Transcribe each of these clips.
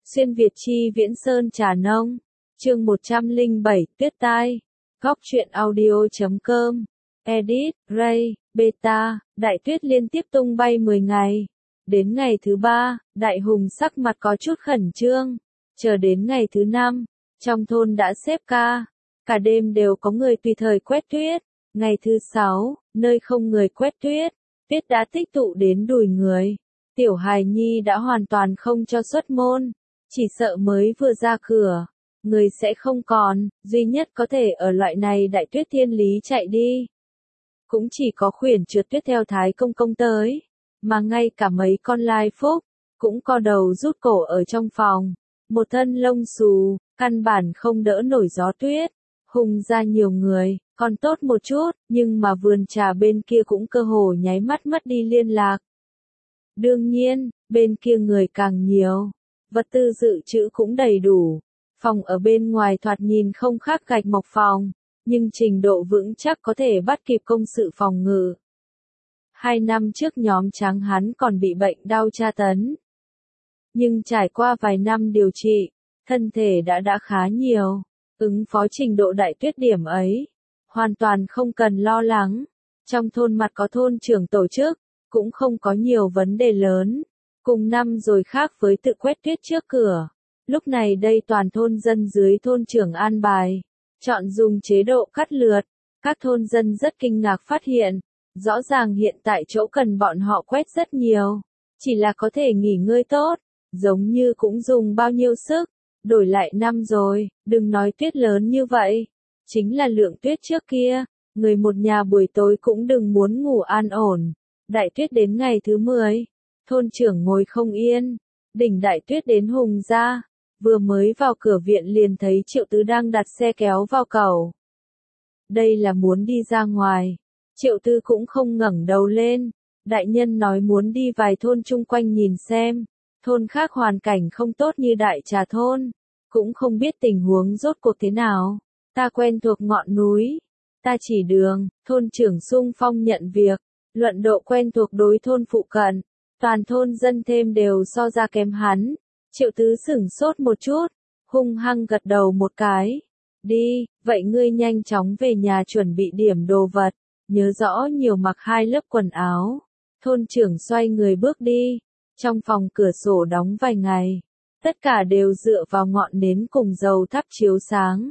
Xuyên Việt chi Viễn Sơn Trà Nông. Chương 107, Tuyết Tai. Góc truyện audio.com. Edit, Ray, Beta. Đại tuyết liên tiếp tung bay 10 ngày. Đến ngày thứ 3, Đại Hùng sắc mặt có chút khẩn trương. Chờ đến ngày thứ 5, trong thôn đã xếp ca. Cả đêm đều có người tùy thời quét tuyết. Ngày thứ 6, nơi không người quét tuyết, tuyết đã tích tụ đến đùi người. Tiểu hài nhi đã hoàn toàn không cho xuất môn. Chỉ sợ mới vừa ra cửa, người sẽ không còn, duy nhất có thể ở loại này đại tuyết thiên lý chạy đi. Cũng chỉ có khuyển trượt tuyết theo Thái Công Công tới, mà ngay cả mấy con lai phúc, cũng co đầu rút cổ ở trong phòng. Một thân lông xù, căn bản không đỡ nổi gió tuyết. Hùng ra nhiều người, còn tốt một chút, nhưng mà vườn trà bên kia cũng cơ hồ nháy mắt mất đi liên lạc. Đương nhiên, bên kia người càng nhiều. Vật tư dự trữ cũng đầy đủ. Phòng ở bên ngoài thoạt nhìn không khác gạch mộc phòng, nhưng trình độ vững chắc có thể bắt kịp công sự phòng ngự. 2 năm trước nhóm Tráng hắn còn bị bệnh đau tra tấn. Nhưng trải qua vài năm điều trị, thân thể đã khá nhiều. Ứng phó trình độ đại tuyết điểm ấy, hoàn toàn không cần lo lắng. Trong thôn mặt có thôn trưởng tổ chức, cũng không có nhiều vấn đề lớn. Cùng năm rồi khác với tự quét tuyết trước cửa. Lúc này đây toàn thôn dân dưới thôn trưởng an bài, chọn dùng chế độ cắt lượt. Các thôn dân rất kinh ngạc phát hiện, rõ ràng hiện tại chỗ cần bọn họ quét rất nhiều. Chỉ là có thể nghỉ ngơi tốt, giống như cũng dùng bao nhiêu sức. Đổi lại năm rồi, đừng nói tuyết lớn như vậy. Chính là lượng tuyết trước kia, người một nhà buổi tối cũng đừng muốn ngủ an ổn. Đại tuyết đến ngày thứ 10. Thôn trưởng ngồi không yên, đỉnh đại tuyết đến Hùng ra, vừa mới vào cửa viện liền thấy Triệu Tứ đang đặt xe kéo vào cầu. Đây là muốn đi ra ngoài, Triệu Tứ cũng không ngẩng đầu lên, đại nhân nói muốn đi vài thôn chung quanh nhìn xem, thôn khác hoàn cảnh không tốt như Đại Trà thôn, cũng không biết tình huống rốt cuộc thế nào, ta quen thuộc ngọn núi, ta chỉ đường, thôn trưởng xung phong nhận việc, luận độ quen thuộc đối thôn phụ cận. Toàn thôn dân thêm đều so ra kém hắn. Triệu Tứ sửng sốt một chút, hung hăng gật đầu một cái. Đi, vậy ngươi nhanh chóng về nhà chuẩn bị điểm đồ vật, nhớ rõ nhiều mặc 2 lớp quần áo. Thôn trưởng xoay người bước đi, trong phòng cửa sổ đóng vài ngày. Tất cả đều dựa vào ngọn nến cùng dầu thắp chiếu sáng.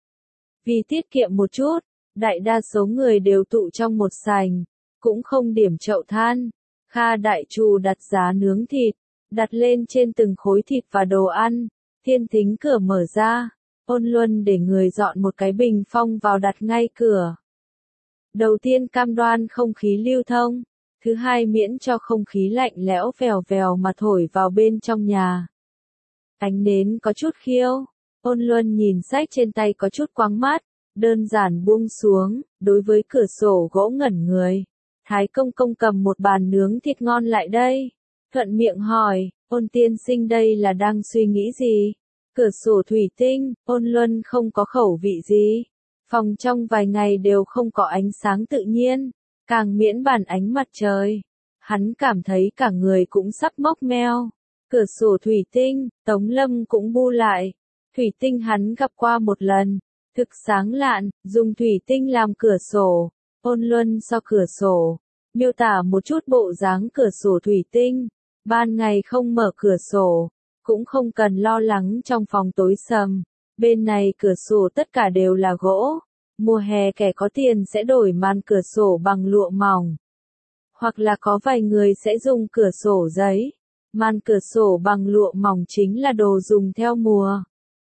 Vì tiết kiệm một chút, đại đa số người đều tụ trong một sành, cũng không điểm chậu than. Kha đại trù đặt giá nướng thịt, đặt lên trên từng khối thịt và đồ ăn. Thiên thính cửa mở ra, Ôn Luân để người dọn một cái bình phong vào đặt ngay cửa. Đầu tiên cam đoan không khí lưu thông, thứ hai miễn cho không khí lạnh lẽo vèo vèo mà thổi vào bên trong nhà. Ánh nến có chút khiêu, Ôn Luân nhìn sách trên tay có chút quáng mắt, đơn giản buông xuống, đối với cửa sổ gỗ ngẩn người. Thái Công Công cầm một bàn nướng thịt ngon lại đây. Thuận miệng hỏi, Ôn tiên sinh đây là đang suy nghĩ gì? Cửa sổ thủy tinh, Ôn Luân không có khẩu vị gì. Phòng trong vài ngày đều không có ánh sáng tự nhiên, càng miễn bàn ánh mặt trời. Hắn cảm thấy cả người cũng sắp mốc meo. Cửa sổ thủy tinh, Tống Lâm cũng bu lại. Thủy tinh hắn gặp qua một lần, thực sáng lạn, dùng thủy tinh làm cửa sổ. Ôn Luân so cửa sổ, miêu tả một chút bộ dáng cửa sổ thủy tinh. Ban ngày không mở cửa sổ, cũng không cần lo lắng trong phòng tối sầm. Bên này cửa sổ tất cả đều là gỗ. Mùa hè kẻ có tiền sẽ đổi màn cửa sổ bằng lụa mỏng. Hoặc là có vài người sẽ dùng cửa sổ giấy. Màn cửa sổ bằng lụa mỏng chính là đồ dùng theo mùa.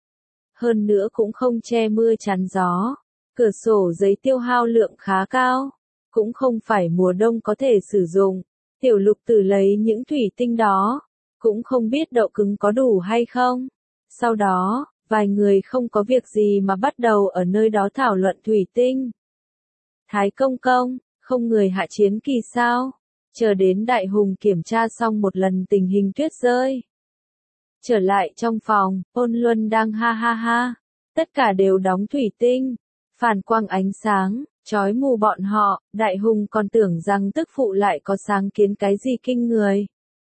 Hơn nữa cũng không che mưa chắn gió. Cửa sổ giấy tiêu hao lượng khá cao, cũng không phải mùa đông có thể sử dụng. Tiểu Lục Tử lấy những thủy tinh đó, cũng không biết độ cứng có đủ hay không. Sau đó, vài người không có việc gì mà bắt đầu ở nơi đó thảo luận thủy tinh. Thái Công Công, không người hạ chiến kỳ sao? Chờ đến Đại Hùng kiểm tra xong một lần tình hình tuyết rơi. Trở lại trong phòng, Ôn Luân đang ha ha ha. Tất cả đều đóng thủy tinh. Phản quang ánh sáng, chói mù bọn họ. Đại Hùng còn tưởng rằng tức phụ lại có sáng kiến cái gì kinh người.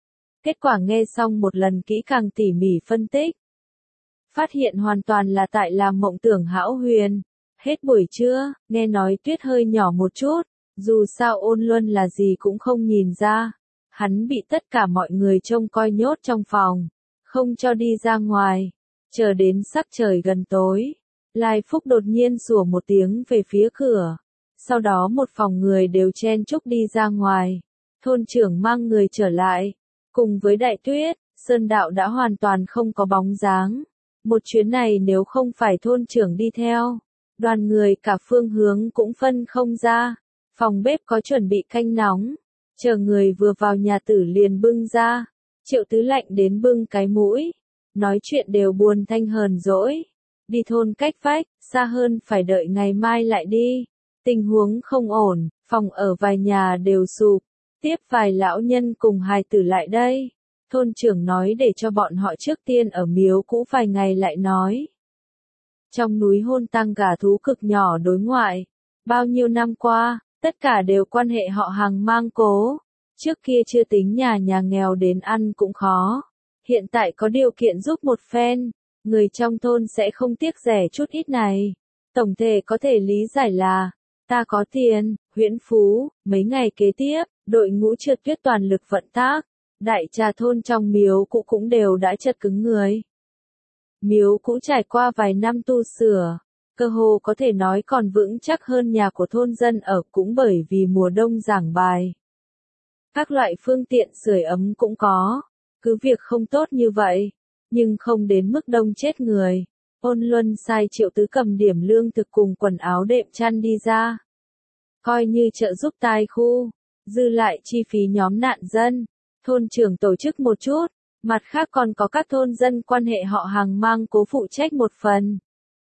Kết quả nghe xong một lần kỹ càng tỉ mỉ phân tích. Phát hiện hoàn toàn là tại làm mộng tưởng hão huyền. Hết buổi trưa, nghe nói tuyết hơi nhỏ một chút, dù sao Ôn Luân là gì cũng không nhìn ra. Hắn bị tất cả mọi người trông coi nhốt trong phòng, không cho đi ra ngoài. Chờ đến sắc trời gần tối, Lai Phúc đột nhiên sủa một tiếng về phía cửa. Sau đó một phòng người đều chen chúc đi ra ngoài. Thôn trưởng mang người trở lại. Cùng với đại tuyết, Sơn Đạo đã hoàn toàn không có bóng dáng. Một chuyến này nếu không phải thôn trưởng đi theo, đoàn người cả phương hướng cũng phân không ra. Phòng bếp có chuẩn bị canh nóng. Chờ người vừa vào nhà tử liền bưng ra. Triệu Tứ lạnh đến bưng cái mũi. Nói chuyện đều buồn thanh hờn dỗi. Đi thôn cách vách, xa hơn phải đợi ngày mai lại đi. Tình huống không ổn, phòng ở vài nhà đều sụp. Tiếp vài lão nhân cùng hài tử lại đây. Thôn trưởng nói để cho bọn họ trước tiên ở miếu cũ vài ngày lại nói. Trong núi hôn tăng gà thú cực nhỏ đối ngoại. Bao nhiêu năm qua, tất cả đều quan hệ họ hàng mang cố. Trước kia chưa tính nhà nghèo đến ăn cũng khó. Hiện tại có điều kiện giúp một phen, người trong thôn sẽ không tiếc rẻ chút ít này. Tổng thể có thể lý giải là, ta có tiền, huyễn phú, mấy ngày kế tiếp, đội ngũ trượt tuyết toàn lực vận tác. Đại trà thôn trong miếu cũ cũng đều đã chật cứng người. Miếu cũ trải qua vài năm tu sửa, cơ hồ có thể nói còn vững chắc hơn nhà của thôn dân ở cũng bởi vì mùa đông giảng bài. Các loại phương tiện sưởi ấm cũng có, cứ việc không tốt như vậy, nhưng không đến mức đông chết người. Ôn Luân sai Triệu Tứ cầm điểm lương thực cùng quần áo đệm chăn đi ra. Coi như trợ giúp tai khu, dư lại chi phí nhóm nạn dân. Thôn trưởng tổ chức một chút, mặt khác còn có các thôn dân quan hệ họ hàng mang cố phụ trách một phần.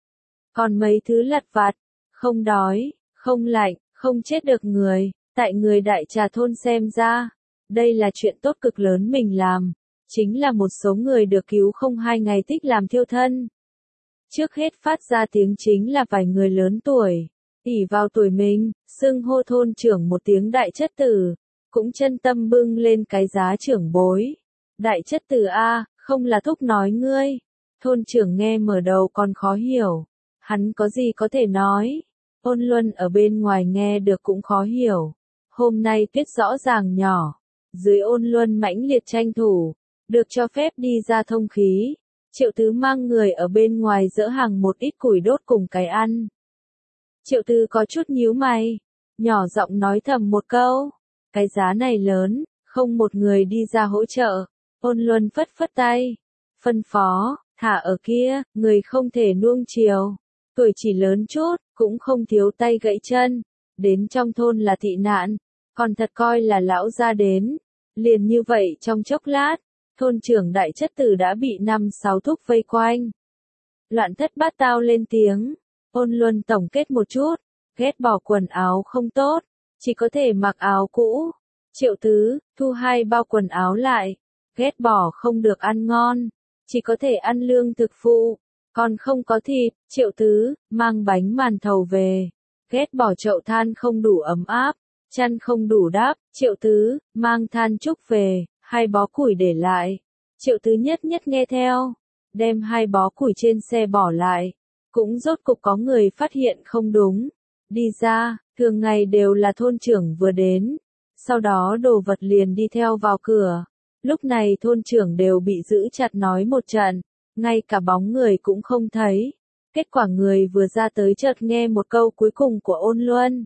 Còn mấy thứ lặt vặt, không đói, không lạnh, không chết được người, tại người đại trà thôn xem ra, đây là chuyện tốt cực lớn mình làm, chính là một số người được cứu không 2 ngày tích làm thiêu thân. Trước hết phát ra tiếng chính là vài người lớn tuổi, ỷ vào tuổi mình, xưng hô thôn trưởng một tiếng đại chất tử. Cũng chân tâm bưng lên cái giá trưởng bối. Đại chất tử A, không là thúc nói ngươi. Thôn trưởng nghe mở đầu còn khó hiểu. Hắn có gì có thể nói. Ôn Luân ở bên ngoài nghe được cũng khó hiểu. Hôm nay tuyết rõ ràng nhỏ. Dưới Ôn Luân mãnh liệt tranh thủ. Được cho phép đi ra thông khí. Triệu Tứ mang người ở bên ngoài dỡ hàng một ít củi đốt cùng cái ăn. Triệu Tứ có chút nhíu mày. Nhỏ giọng nói thầm một câu. Cái giá này lớn, không một người đi ra hỗ trợ. Ôn Luân phất phất tay. Phân phó, thả ở kia, người không thể nuông chiều. Tuổi chỉ lớn chút, cũng không thiếu tay gãy chân. Đến trong thôn là thị nạn, còn thật coi là lão gia đến. Liền như vậy trong chốc lát, thôn trưởng đại chất tử đã bị 5-6 thúc vây quanh. Loạn thất bát tao lên tiếng. Ôn Luân tổng kết một chút, ghét bỏ quần áo không tốt. Chỉ có thể mặc áo cũ. Triệu Tứ, thu 2 bao quần áo lại. Ghét bỏ không được ăn ngon. Chỉ có thể ăn lương thực phụ. Còn không có thịt. Triệu Tứ, mang bánh màn thầu về. Ghét bỏ chậu than không đủ ấm áp. Chăn không đủ đắp. Triệu Tứ, mang than trúc về. 2 bó củi để lại. Triệu Tứ nhất nhất nghe theo. Đem 2 bó củi trên xe bỏ lại. Cũng rốt cục có người phát hiện không đúng. Đi ra. Thường ngày đều là thôn trưởng vừa đến, sau đó đồ vật liền đi theo vào cửa. Lúc này thôn trưởng đều bị giữ chặt nói một trận, ngay cả bóng người cũng không thấy. Kết quả người vừa ra tới chợt nghe một câu cuối cùng của Ôn Luân.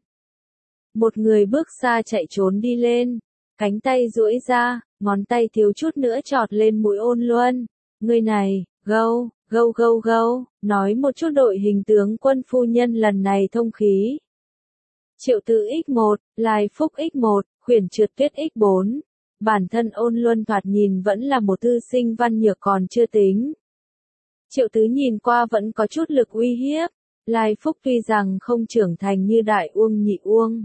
Một người bước xa chạy trốn đi lên, cánh tay duỗi ra, ngón tay thiếu chút nữa chọt lên mũi Ôn Luân. Người này, gâu, gâu gâu gâu, nói một chút đội hình tướng quân phu nhân lần này thông khí. Triệu Tứ x1, Lai Phúc x1, Khuyển Trượt Tuyết x4. Bản thân Ôn Luân thoạt nhìn vẫn là một thư sinh văn nhược còn chưa tính. Triệu Tứ nhìn qua vẫn có chút lực uy hiếp. Lai Phúc tuy rằng không trưởng thành như Đại Uông Nhị Uông.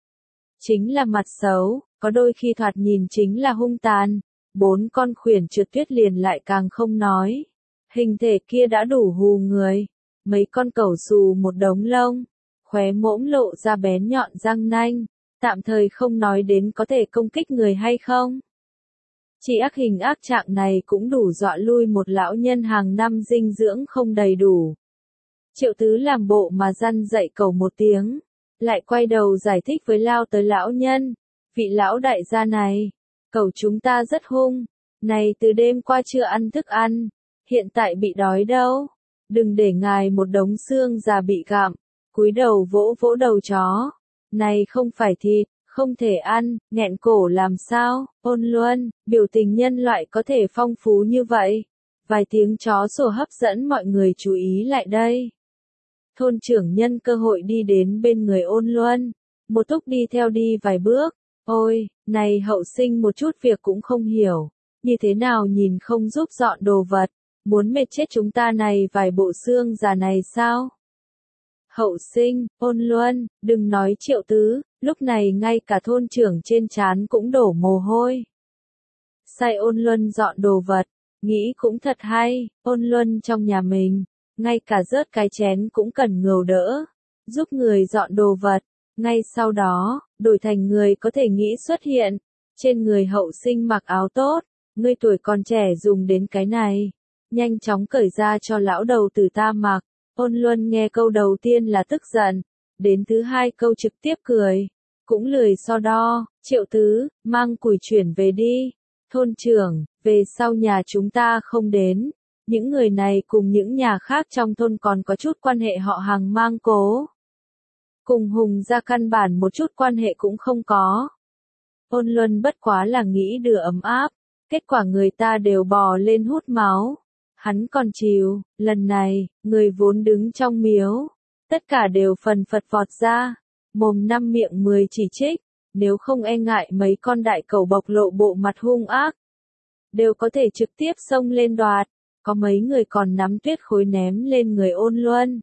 Chính là mặt xấu, có đôi khi thoạt nhìn chính là hung tàn. 4 con Khuyển Trượt Tuyết liền lại càng không nói. Hình thể kia đã đủ hù người. Mấy con cẩu xù một đống lông. Khóe mỗm lộ ra bén nhọn răng nanh, tạm thời không nói đến có thể công kích người hay không. Chỉ ác hình ác trạng này cũng đủ dọa lui một lão nhân hàng năm dinh dưỡng không đầy đủ. Triệu Tứ làm bộ mà răn dạy cậu một tiếng, lại quay đầu giải thích với lao tới lão nhân. Vị lão đại gia này, cậu chúng ta rất hung, này từ đêm qua chưa ăn thức ăn, hiện tại bị đói đâu. Đừng để ngài một đống xương già bị gặm, cúi đầu vỗ vỗ đầu chó. Này không phải thịt, không thể ăn, nghẹn cổ làm sao, Ôn Luân, biểu tình nhân loại có thể phong phú như vậy. Vài tiếng chó sủa hấp dẫn mọi người chú ý lại đây. Thôn trưởng nhân cơ hội đi đến bên người Ôn Luân, một túc đi theo đi vài bước. Ôi, này hậu sinh một chút việc cũng không hiểu, như thế nào nhìn không giúp dọn đồ vật, muốn mệt chết chúng ta này vài bộ xương già này sao? Hậu sinh, Ôn Luân, đừng nói Triệu Tứ, lúc này ngay cả thôn trưởng trên trán cũng đổ mồ hôi. Sai Ôn Luân dọn đồ vật, nghĩ cũng thật hay, Ôn Luân trong nhà mình, ngay cả rớt cái chén cũng cần ngầu đỡ, giúp người dọn đồ vật. Ngay sau đó, đổi thành người có thể nghĩ xuất hiện, trên người hậu sinh mặc áo tốt, ngươi tuổi còn trẻ dùng đến cái này, nhanh chóng cởi ra cho lão đầu tử ta mặc. Ôn Luân nghe câu đầu tiên là tức giận, đến thứ hai câu trực tiếp cười, cũng lười so đo. Triệu Tứ, mang củi chuyển về đi. Thôn trưởng, về sau nhà chúng ta không đến, những người này cùng những nhà khác trong thôn còn có chút quan hệ họ hàng mang cố. Cùng Hùng gia căn bản một chút quan hệ cũng không có. Ôn Luân bất quá là nghĩ đưa ấm áp, kết quả người ta đều bò lên hút máu. Hắn còn chịu, lần này, người vốn đứng trong miếu, tất cả đều phần phật vọt ra, mồm năm miệng 10 chỉ trích, nếu không e ngại mấy con đại cẩu bộc lộ bộ mặt hung ác, đều có thể trực tiếp xông lên đoạt, có mấy người còn nắm tuyết khối ném lên người Ôn Luân.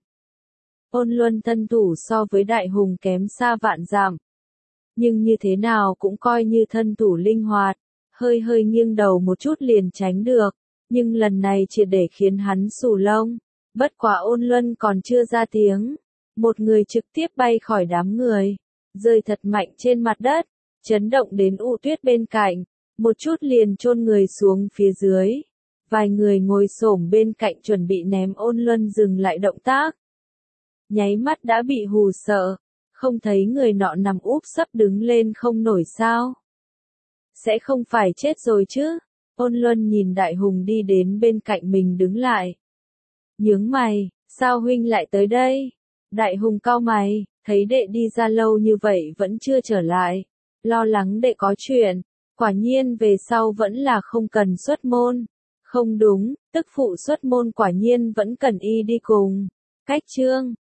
Ôn Luân thân thủ so với Đại Hùng kém xa vạn dặm, nhưng như thế nào cũng coi như thân thủ linh hoạt, hơi hơi nghiêng đầu một chút liền tránh được, nhưng lần này triệt để khiến hắn xù lông. Bất quá Ôn Luân còn chưa ra tiếng, một người trực tiếp bay khỏi đám người, rơi thật mạnh trên mặt đất, chấn động đến U Tuyết bên cạnh, một chút liền chôn người xuống phía dưới. Vài người ngồi xổm bên cạnh chuẩn bị ném Ôn Luân dừng lại động tác. Nháy mắt đã bị hù sợ, không thấy người nọ nằm úp sấp đứng lên không nổi sao? Sẽ không phải chết rồi chứ? Ôn Luân nhìn Đại Hùng đi đến bên cạnh mình đứng lại. Nhướng mày, sao huynh lại tới đây? Đại Hùng cau mày, thấy đệ đi ra lâu như vậy vẫn chưa trở lại, lo lắng đệ có chuyện, quả nhiên về sau vẫn là không cần xuất môn. Không đúng, tức phụ xuất môn quả nhiên vẫn cần y đi cùng. Cách chương